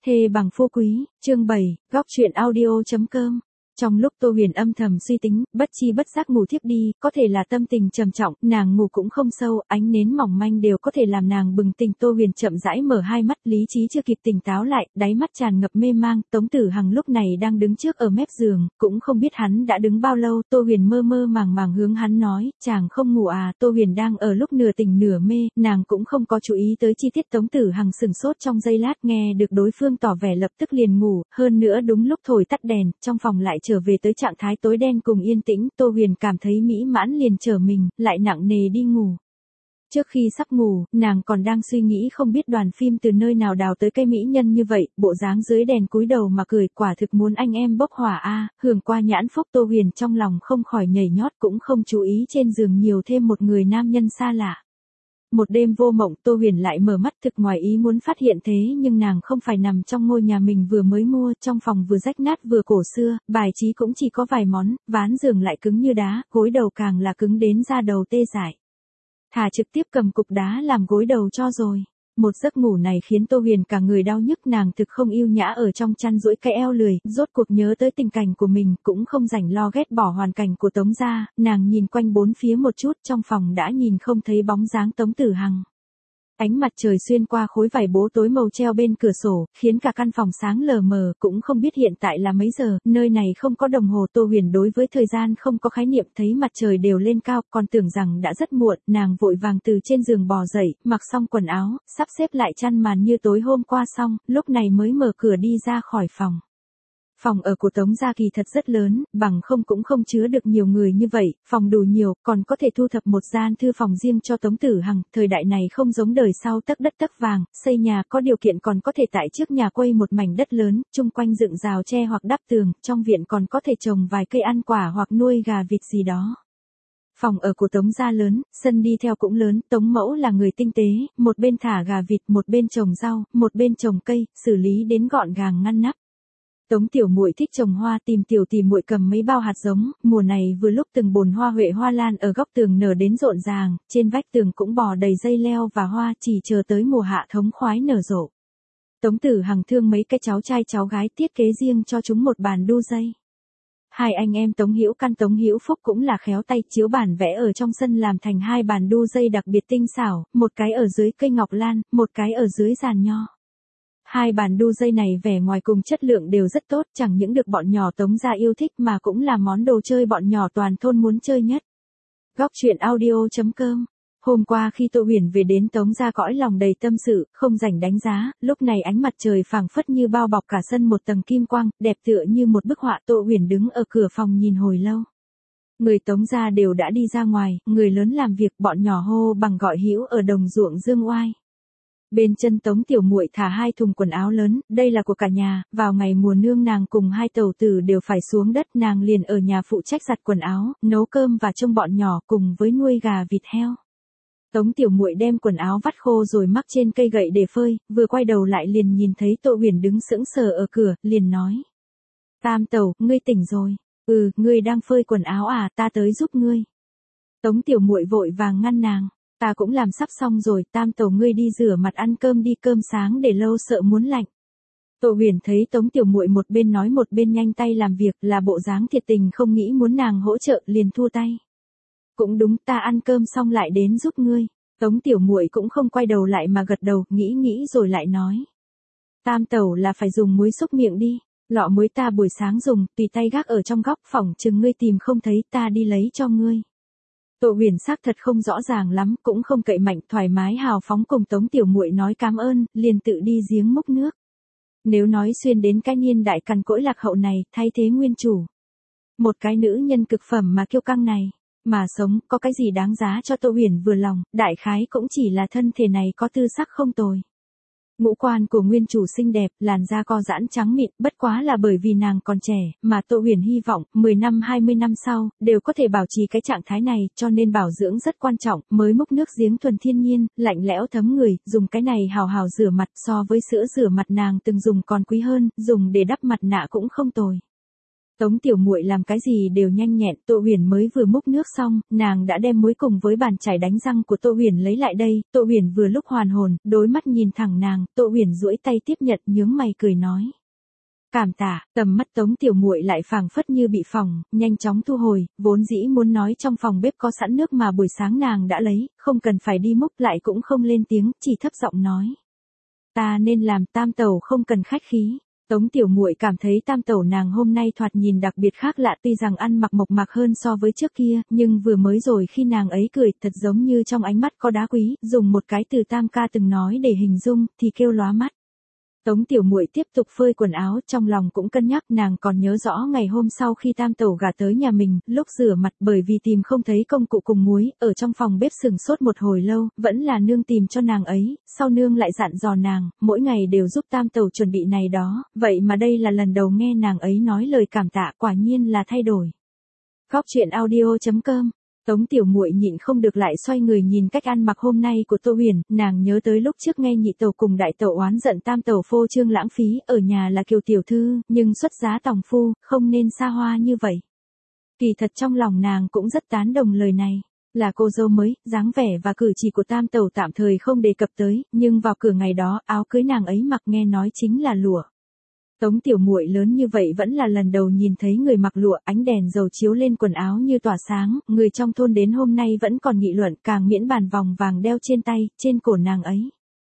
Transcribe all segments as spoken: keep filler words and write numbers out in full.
Thê bằng phú quý, chương bảy, góc truyện audio.com. Trong lúc Tô Huyền âm thầm suy tính, bất chi bất giác ngủ thiếp đi, có thể là tâm tình trầm trọng, nàng ngủ cũng không sâu, ánh nến mỏng manh đều có thể làm nàng bừng tỉnh. Tô Huyền chậm rãi mở hai mắt, lý trí chưa kịp tỉnh táo lại, đáy mắt tràn ngập mê mang. Tống Tử Hằng lúc này đang đứng trước ở mép giường, cũng không biết hắn đã đứng bao lâu. Tô Huyền mơ mơ màng màng hướng hắn nói, chàng không ngủ à? Tô Huyền đang ở lúc nửa tỉnh nửa mê, nàng cũng không có chú ý tới chi tiết. Tống Tử Hằng sừng sốt trong giây lát, nghe được đối phương tỏ vẻ lập tức liền ngủ, hơn nữa đúng lúc thổi tắt đèn, trong phòng lại trở về tới trạng thái tối đen cùng yên tĩnh. Tô Huyền cảm thấy mỹ mãn liền trở mình, lại nặng nề đi ngủ. Trước khi sắp ngủ, nàng còn đang suy nghĩ không biết đoàn phim từ nơi nào đào tới cây mỹ nhân như vậy, bộ dáng dưới đèn cúi đầu mà cười, quả thực muốn anh em bốc hỏa a. À, hưởng qua nhãn phúc. Tô Huyền trong lòng không khỏi nhảy nhót, cũng không chú ý trên giường nhiều thêm một người nam nhân xa lạ. Một đêm vô mộng, Tô Huyền lại mở mắt, thực ngoài ý muốn phát hiện thế nhưng nàng không phải nằm trong ngôi nhà mình vừa mới mua, trong phòng vừa rách nát vừa cổ xưa, bài trí cũng chỉ có vài món, ván giường lại cứng như đá, gối đầu càng là cứng đến da đầu tê dại. Thà trực tiếp cầm cục đá làm gối đầu cho rồi. Một giấc ngủ này khiến Tô Huyền cả người đau nhức, nàng thực không yêu nhã ở trong chăn duỗi cái eo lười, rốt cuộc nhớ tới tình cảnh của mình, cũng không rảnh lo ghét bỏ hoàn cảnh của Tống gia. Nàng nhìn quanh bốn phía một chút, trong phòng đã nhìn không thấy bóng dáng Tống Tử Hằng. Ánh mặt trời xuyên qua khối vải bố tối màu treo bên cửa sổ, khiến cả căn phòng sáng lờ mờ, cũng không biết hiện tại là mấy giờ, nơi này không có đồng hồ. Tô Huyền đối với thời gian không có khái niệm, thấy mặt trời đều lên cao, còn tưởng rằng đã rất muộn, nàng vội vàng từ trên giường bò dậy, mặc xong quần áo, sắp xếp lại chăn màn như tối hôm qua xong, lúc này mới mở cửa đi ra khỏi phòng. Phòng ở của Tống gia kỳ thật rất lớn, bằng không cũng không chứa được nhiều người như vậy, phòng đủ nhiều, còn có thể thu thập một gian thư phòng riêng cho Tống Tử Hằng. Thời đại này không giống đời sau tấc đất tấc vàng, xây nhà có điều kiện còn có thể tại trước nhà quây một mảnh đất lớn, chung quanh dựng rào tre hoặc đắp tường, trong viện còn có thể trồng vài cây ăn quả hoặc nuôi gà vịt gì đó. Phòng ở của Tống gia lớn, sân đi theo cũng lớn. Tống mẫu là người tinh tế, một bên thả gà vịt, một bên trồng rau, một bên trồng cây, xử lý đến gọn gàng ngăn nắp. Tống tiểu muội thích trồng hoa, tìm tiểu tỷ muội cầm mấy bao hạt giống, mùa này vừa lúc từng bồn hoa huệ hoa lan ở góc tường nở đến rộn ràng, trên vách tường cũng bò đầy dây leo và hoa, chỉ chờ tới mùa hạ thống khoái nở rộ. Tống Tử Hằng thương mấy cái cháu trai cháu gái, thiết kế riêng cho chúng một bàn đu dây. Hai anh em Tống Hữu Căn Tống Hữu Phúc cũng là khéo tay, chiếu bản vẽ ở trong sân làm thành hai bàn đu dây đặc biệt tinh xảo, một cái ở dưới cây ngọc lan, một cái ở dưới giàn nho. Hai bàn đu dây này vẻ ngoài cùng chất lượng đều rất tốt, chẳng những được bọn nhỏ Tống gia yêu thích mà cũng là món đồ chơi bọn nhỏ toàn thôn muốn chơi nhất. Góc truyện audio.com. Hôm qua khi Tô Huyền về đến Tống gia, cõi lòng đầy tâm sự, không rảnh đánh giá, lúc này ánh mặt trời phảng phất như bao bọc cả sân một tầng kim quang, đẹp tựa như một bức họa. Tô Huyền đứng ở cửa phòng nhìn hồi lâu. Người Tống gia đều đã đi ra ngoài, người lớn làm việc, bọn nhỏ hô bằng gọi hữu ở đồng ruộng dương oai. Bên chân Tống tiểu muội thả hai thùng quần áo lớn, đây là của cả nhà, vào ngày mùa nương nàng cùng hai tẩu tử đều phải xuống đất, nàng liền ở nhà phụ trách giặt quần áo, nấu cơm và trông bọn nhỏ cùng với nuôi gà vịt heo. Tống tiểu muội đem quần áo vắt khô rồi mắc trên cây gậy để phơi, vừa quay đầu lại liền nhìn thấy Tô Huyền đứng sững sờ ở cửa, liền nói: "Tam tẩu, ngươi tỉnh rồi?" "Ừ, ngươi đang phơi quần áo à, ta tới giúp ngươi." Tống tiểu muội vội vàng ngăn nàng: "Ta cũng làm sắp xong rồi, tam tẩu ngươi đi rửa mặt ăn cơm đi, cơm sáng để lâu sợ muốn lạnh." Tô Huyền thấy Tống tiểu muội một bên nói một bên nhanh tay làm việc, là bộ dáng thiệt tình không nghĩ muốn nàng hỗ trợ, liền thua tay. "Cũng đúng, ta ăn cơm xong lại đến giúp ngươi." Tống tiểu muội cũng không quay đầu lại mà gật đầu, nghĩ nghĩ rồi lại nói: "Tam tẩu là phải dùng muối xúc miệng đi, lọ muối ta buổi sáng dùng, tùy tay gác ở trong góc phòng, chừng ngươi tìm không thấy, ta đi lấy cho ngươi." Tô Huyền xác thật không rõ ràng lắm, cũng không cậy mạnh, thoải mái hào phóng cùng Tống tiểu muội nói cảm ơn, liền tự đi giếng múc nước. Nếu nói xuyên đến cái niên đại cằn cỗi lạc hậu này, thay thế nguyên chủ, một cái nữ nhân cực phẩm mà kiêu căng này, mà sống, có cái gì đáng giá cho Tô Huyền vừa lòng, đại khái cũng chỉ là thân thể này có tư sắc không tồi. Ngũ quan của nguyên chủ xinh đẹp, làn da co giãn trắng mịn, bất quá là bởi vì nàng còn trẻ, mà Tô Huyền hy vọng, mười năm hai mươi năm sau, đều có thể bảo trì cái trạng thái này, cho nên bảo dưỡng rất quan trọng, mới múc nước giếng thuần thiên nhiên, lạnh lẽo thấm người, dùng cái này hào hào rửa mặt, so với sữa rửa mặt nàng từng dùng còn quý hơn, dùng để đắp mặt nạ cũng không tồi. Tống tiểu muội làm cái gì đều nhanh nhẹn, Tô Huyền mới vừa múc nước xong, nàng đã đem muối cùng với bàn chải đánh răng của Tô Huyền lấy lại đây, Tô Huyền vừa lúc hoàn hồn, đối mắt nhìn thẳng nàng, Tô Huyền duỗi tay tiếp nhận, nhướng mày cười nói: "Cảm tạ." Tầm mắt Tống tiểu muội lại phảng phất như bị phỏng, nhanh chóng thu hồi, vốn dĩ muốn nói trong phòng bếp có sẵn nước mà buổi sáng nàng đã lấy, không cần phải đi múc, lại cũng không lên tiếng, chỉ thấp giọng nói: "Ta nên làm, tam tẩu không cần khách khí." Tống tiểu muội cảm thấy tam tẩu nàng hôm nay thoạt nhìn đặc biệt khác lạ, tuy rằng ăn mặc mộc mạc hơn so với trước kia, nhưng vừa mới rồi khi nàng ấy cười, thật giống như trong ánh mắt có đá quý, dùng một cái từ tam ca từng nói để hình dung, thì kêu lóa mắt. Tống tiểu muội tiếp tục phơi quần áo, trong lòng cũng cân nhắc, nàng còn nhớ rõ ngày hôm sau khi tam tẩu gả tới nhà mình, lúc rửa mặt bởi vì tìm không thấy công cụ cùng muối, ở trong phòng bếp sừng sốt một hồi lâu, vẫn là nương tìm cho nàng ấy, sau nương lại dặn dò nàng, mỗi ngày đều giúp tam tẩu chuẩn bị này đó, vậy mà đây là lần đầu nghe nàng ấy nói lời cảm tạ, quả nhiên là thay đổi. Góc truyện audio chấm com. Tống tiểu muội nhịn không được lại xoay người nhìn cách ăn mặc hôm nay của Tô Huyền, nàng nhớ tới lúc trước nghe nhị tẩu cùng đại tẩu oán giận tam tẩu phô trương lãng phí, ở nhà là kiều tiểu thư, nhưng xuất giá tòng phu, không nên xa hoa như vậy. Kỳ thật trong lòng nàng cũng rất tán đồng lời này. Là cô dâu mới, dáng vẻ và cử chỉ của tam tẩu tạm thời không đề cập tới, nhưng vào cửa ngày đó, áo cưới nàng ấy mặc nghe nói chính là lụa. Tống tiểu muội lớn như vậy vẫn là lần đầu nhìn thấy người mặc lụa, ánh đèn dầu chiếu lên quần áo như tỏa sáng, người trong thôn đến hôm nay vẫn còn nghị luận, càng miễn bàn vòng vàng đeo trên tay, trên cổ nàng ấy.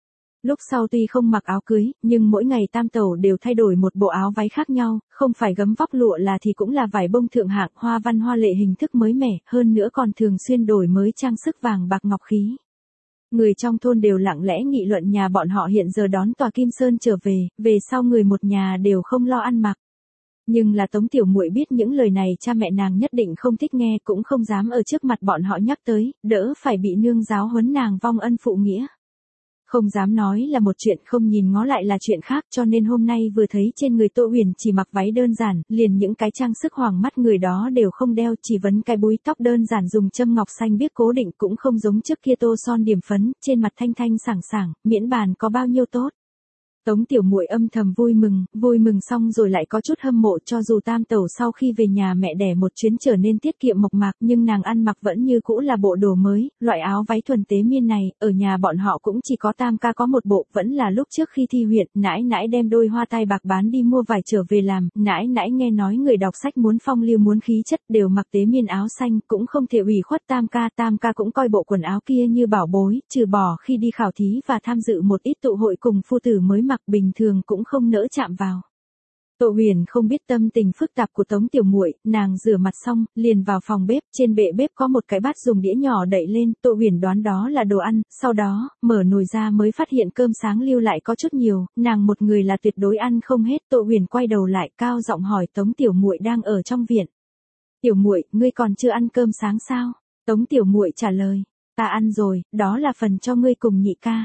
Lúc sau tuy không mặc áo cưới, nhưng mỗi ngày tam tẩu đều thay đổi một bộ áo váy khác nhau, không phải gấm vóc lụa là thì cũng là vải bông thượng hạng, hoa văn hoa lệ hình thức mới mẻ, hơn nữa còn thường xuyên đổi mới trang sức vàng bạc ngọc khí. Người trong thôn đều lặng lẽ nghị luận nhà bọn họ hiện giờ đón tòa Kim Sơn trở về, về sau người một nhà đều không lo ăn mặc. Nhưng là Tống tiểu muội biết những lời này cha mẹ nàng nhất định không thích nghe, cũng không dám ở trước mặt bọn họ nhắc tới, đỡ phải bị nương giáo huấn nàng vong ân phụ nghĩa. Không dám nói là một chuyện, không nhìn ngó lại là chuyện khác, cho nên hôm nay vừa thấy trên người Tô Huyền chỉ mặc váy đơn giản, liền những cái trang sức hoàng mắt người đó đều không đeo, chỉ vấn cái búi tóc đơn giản dùng châm ngọc xanh biếc cố định, cũng không giống trước kia tô son điểm phấn, trên mặt thanh thanh sảng sảng, miễn bàn có bao nhiêu tốt. Tống tiểu muội âm thầm vui mừng, vui mừng xong rồi lại có chút hâm mộ, cho dù tam tẩu sau khi về nhà mẹ đẻ một chuyến trở nên tiết kiệm mộc mạc, nhưng nàng ăn mặc vẫn như cũ là bộ đồ mới, loại áo váy thuần tế miên này, ở nhà bọn họ cũng chỉ có tam ca có một bộ, vẫn là lúc trước khi thi huyện, nãi nãi đem đôi hoa tai bạc bán đi mua vải trở về làm, nãi nãi nghe nói người đọc sách muốn phong lưu muốn khí chất đều mặc tế miên áo xanh, cũng không thể ủy khuất tam ca, tam ca cũng coi bộ quần áo kia như bảo bối, trừ bỏ khi đi khảo thí và tham dự một ít tụ hội cùng phu tử mới mặc, bình thường cũng không nỡ chạm vào. Tô Huyền không biết tâm tình phức tạp của Tống tiểu muội, nàng rửa mặt xong, liền vào phòng bếp, trên bệ bếp có một cái bát dùng đĩa nhỏ đậy lên, Tô Huyền đoán đó là đồ ăn, sau đó, mở nồi ra mới phát hiện cơm sáng lưu lại có chút nhiều, nàng một người là tuyệt đối ăn không hết, Tô Huyền quay đầu lại, cao giọng hỏi Tống tiểu muội đang ở trong viện. "Tiểu muội, ngươi còn chưa ăn cơm sáng sao?" Tống tiểu muội trả lời, "Ta ăn rồi, đó là phần cho ngươi cùng nhị ca."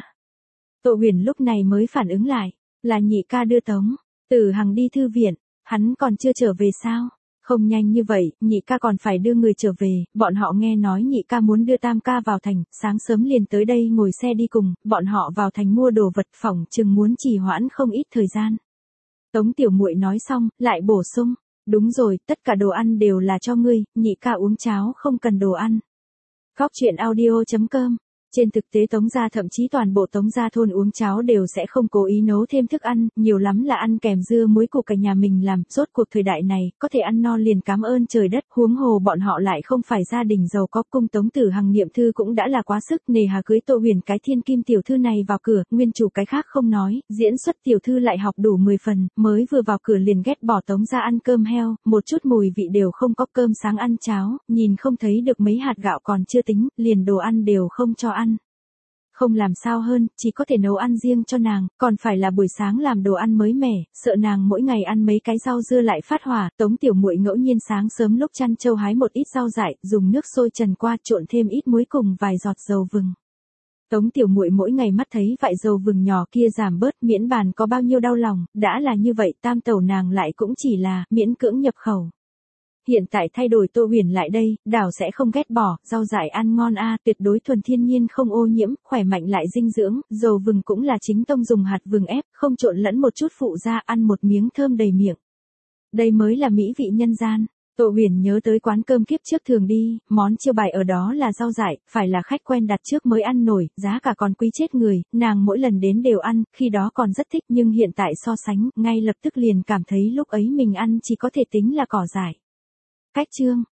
Tô Huyền lúc này mới phản ứng lại, là nhị ca đưa Tống Tử Hằng đi thư viện, hắn còn chưa trở về sao? Không nhanh như vậy, nhị ca còn phải đưa người trở về, bọn họ nghe nói nhị ca muốn đưa tam ca vào thành, sáng sớm liền tới đây ngồi xe đi cùng, bọn họ vào thành mua đồ vật, phỏng chừng muốn trì hoãn không ít thời gian. Tống tiểu muội nói xong, lại bổ sung, "Đúng rồi, tất cả đồ ăn đều là cho ngươi, nhị ca uống cháo không cần đồ ăn." Góc truyện audio chấm com. Trên thực tế Tống gia thậm chí toàn bộ Tống gia thôn uống cháo đều sẽ không cố ý nấu thêm thức ăn, nhiều lắm là ăn kèm dưa muối củ cả nhà mình làm, rốt cuộc thời đại này, có thể ăn no liền cảm ơn trời đất, huống hồ bọn họ lại không phải gia đình giàu có, cung Tống Tử Hằng niệm thư cũng đã là quá sức, nề hà cưới Tô Huyền cái thiên kim tiểu thư này vào cửa, nguyên chủ cái khác không nói, diễn xuất tiểu thư lại học đủ mười phần, mới vừa vào cửa liền ghét bỏ Tống gia ăn cơm heo, một chút mùi vị đều không có, cơm sáng ăn cháo, nhìn không thấy được mấy hạt gạo còn chưa tính, liền đồ ăn đều không cho ăn. Không làm sao hơn, chỉ có thể nấu ăn riêng cho nàng, còn phải là buổi sáng làm đồ ăn mới mẻ, sợ nàng mỗi ngày ăn mấy cái rau dưa lại phát hỏa. Tống tiểu muội ngẫu nhiên sáng sớm lúc chăn trâu hái một ít rau dại, dùng nước sôi trần qua trộn thêm ít muối cùng vài giọt dầu vừng. Tống tiểu muội mỗi ngày mắt thấy vại dầu vừng nhỏ kia giảm bớt, miễn bàn có bao nhiêu đau lòng, đã là như vậy tam tẩu nàng lại cũng chỉ là miễn cưỡng nhập khẩu. Hiện tại thay đổi Tô Huyền lại đây, đảo sẽ không ghét bỏ, rau dại ăn ngon a, tuyệt đối thuần thiên nhiên không ô nhiễm, khỏe mạnh lại dinh dưỡng, dầu vừng cũng là chính tông dùng hạt vừng ép, không trộn lẫn một chút phụ gia, ăn một miếng thơm đầy miệng. Đây mới là mỹ vị nhân gian. Tô Huyền nhớ tới quán cơm kiếp trước thường đi, món chiêu bài ở đó là rau dại, phải là khách quen đặt trước mới ăn nổi, giá cả còn quý chết người, nàng mỗi lần đến đều ăn, khi đó còn rất thích nhưng hiện tại so sánh, ngay lập tức liền cảm thấy lúc ấy mình ăn chỉ có thể tính là cỏ dại. Cách chương